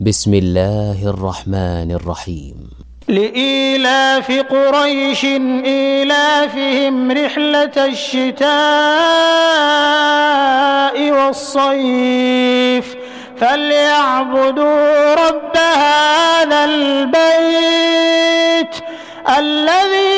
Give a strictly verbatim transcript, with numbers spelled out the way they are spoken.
بسم الله الرحمن الرحيم. لإيلاف قريش إيلافهم رحلة الشتاء والصيف فليعبدوا رب هذا البيت الذي